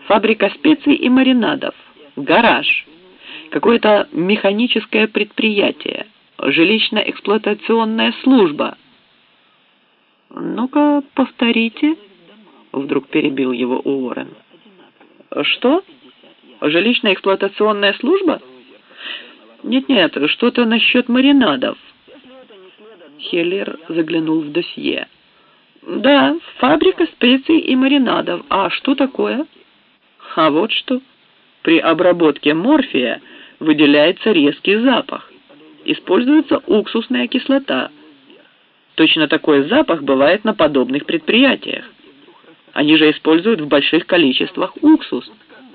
Фабрика специй и маринадов, гараж, какое-то механическое предприятие, жилищно-эксплуатационная служба. «Ну-ка, повторите», — вдруг перебил его Уоррен. «Что? Жилищно-эксплуатационная служба? Нет-нет, что-то насчет маринадов». Хеллер заглянул в досье. «Да, фабрика специй и маринадов. А что такое?» «А вот что. При обработке морфия выделяется резкий запах. Используется уксусная кислота. Точно такой запах бывает на подобных предприятиях. Они же используют в больших количествах уксус».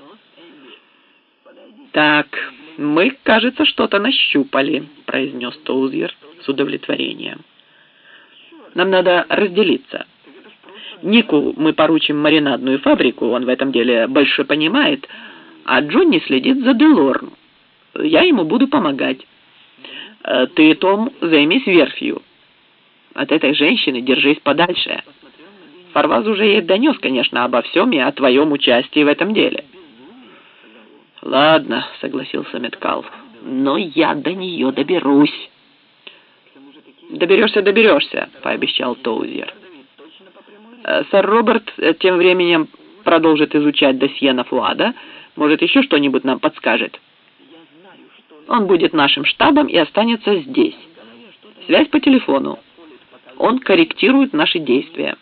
«Так, мы, кажется, что-то нащупали», — произнес Тоузьер с удовлетворением. «Нам надо разделиться. Нику мы поручим маринадную фабрику, он в этом деле больше понимает, а Джонни следит за Делорм. Я ему буду помогать. Ты, Том, займись верфью. От этой женщины держись подальше. Фарваз уже ей донес, конечно, обо всем и о твоем участии в этом деле». «Ладно», — согласился Меткалф, — «но я до нее доберусь». «Доберешься», — пообещал Тоузьер. «Сэр Роберт тем временем продолжит изучать досье на Фуада. Может, еще что-нибудь нам подскажет. Он будет нашим штабом и останется здесь. Связь по телефону. Он корректирует наши действия».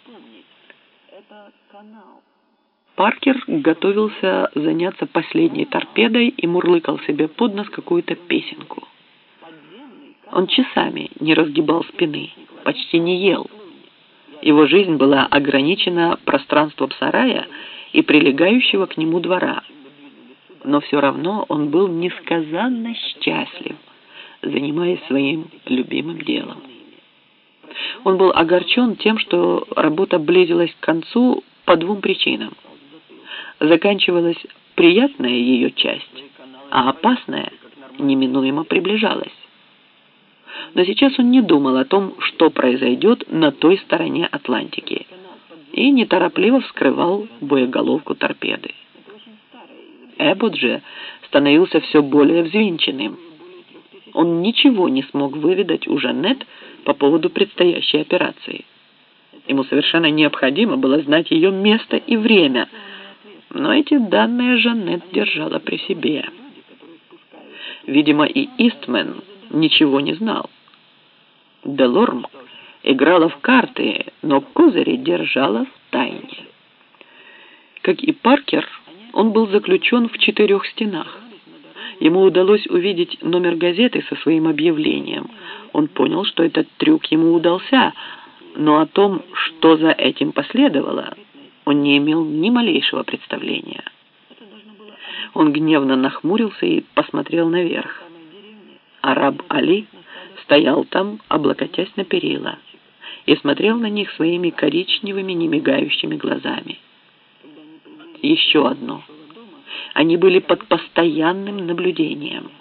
Паркер готовился заняться последней торпедой и мурлыкал себе под нос какую-то песенку. Он часами не разгибал спины, почти не ел. Его жизнь была ограничена пространством сарая и прилегающего к нему двора. Но все равно он был несказанно счастлив, занимаясь своим любимым делом. Он был огорчен тем, что работа близилась к концу по двум причинам. Заканчивалась приятная ее часть, а опасная неминуемо приближалась. Но сейчас он не думал о том, что произойдет на той стороне Атлантики, и неторопливо вскрывал боеголовку торпеды. Эббот же становился все более взвинченным. Он ничего не смог выведать у Жанет по поводу предстоящей операции. Ему совершенно необходимо было знать ее место и время, но эти данные Жанет держала при себе. Видимо, и Истмен ничего не знал. Делорм играла в карты, но козыри держала в тайне. Как и Паркер, он был заключен в 4 стенах. Ему удалось увидеть номер газеты со своим объявлением. Он понял, что этот трюк ему удался, но о том, что за этим последовало, он не имел ни малейшего представления. Он гневно нахмурился и посмотрел наверх. Араб Али стоял там, облокотясь на перила, и смотрел на них своими коричневыми, немигающими глазами. Еще одно. Они были под постоянным наблюдением.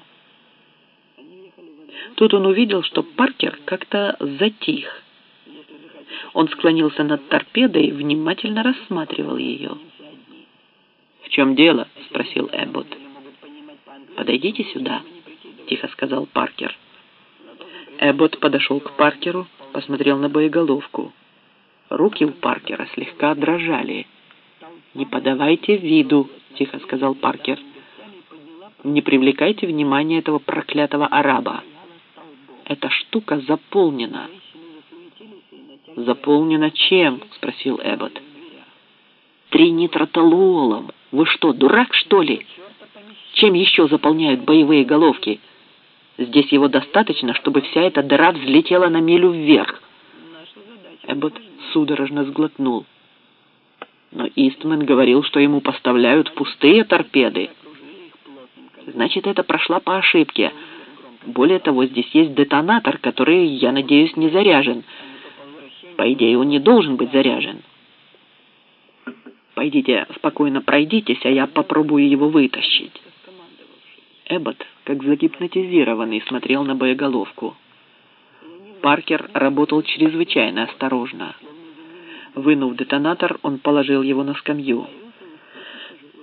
Тут он увидел, что Паркер как-то затих. Он склонился над торпедой и внимательно рассматривал ее. «В чем дело?» — спросил Эббот. «Подойдите сюда», — тихо сказал Паркер. Эббот подошел к Паркеру, посмотрел на боеголовку. Руки у Паркера слегка дрожали. «Не подавайте виду», — тихо сказал Паркер. «Не привлекайте внимания этого проклятого араба. Эта штука заполнена». «Заполнена чем?» — спросил Эббот. «Тринитротолуолом. Вы что, дурак, что ли? Чем еще заполняют боевые головки? Здесь его достаточно, чтобы вся эта дыра взлетела на милю вверх». Эббот судорожно сглотнул. Но Истмен говорил, что ему поставляют пустые торпеды. «Значит, это прошла по ошибке. Более того, здесь есть детонатор, который, я надеюсь, не заряжен. По идее, он не должен быть заряжен. Пойдите, спокойно пройдитесь, а я попробую его вытащить». Эббот, как загипнотизированный, смотрел на боеголовку. Паркер работал чрезвычайно осторожно. Вынув детонатор, он положил его на скамью.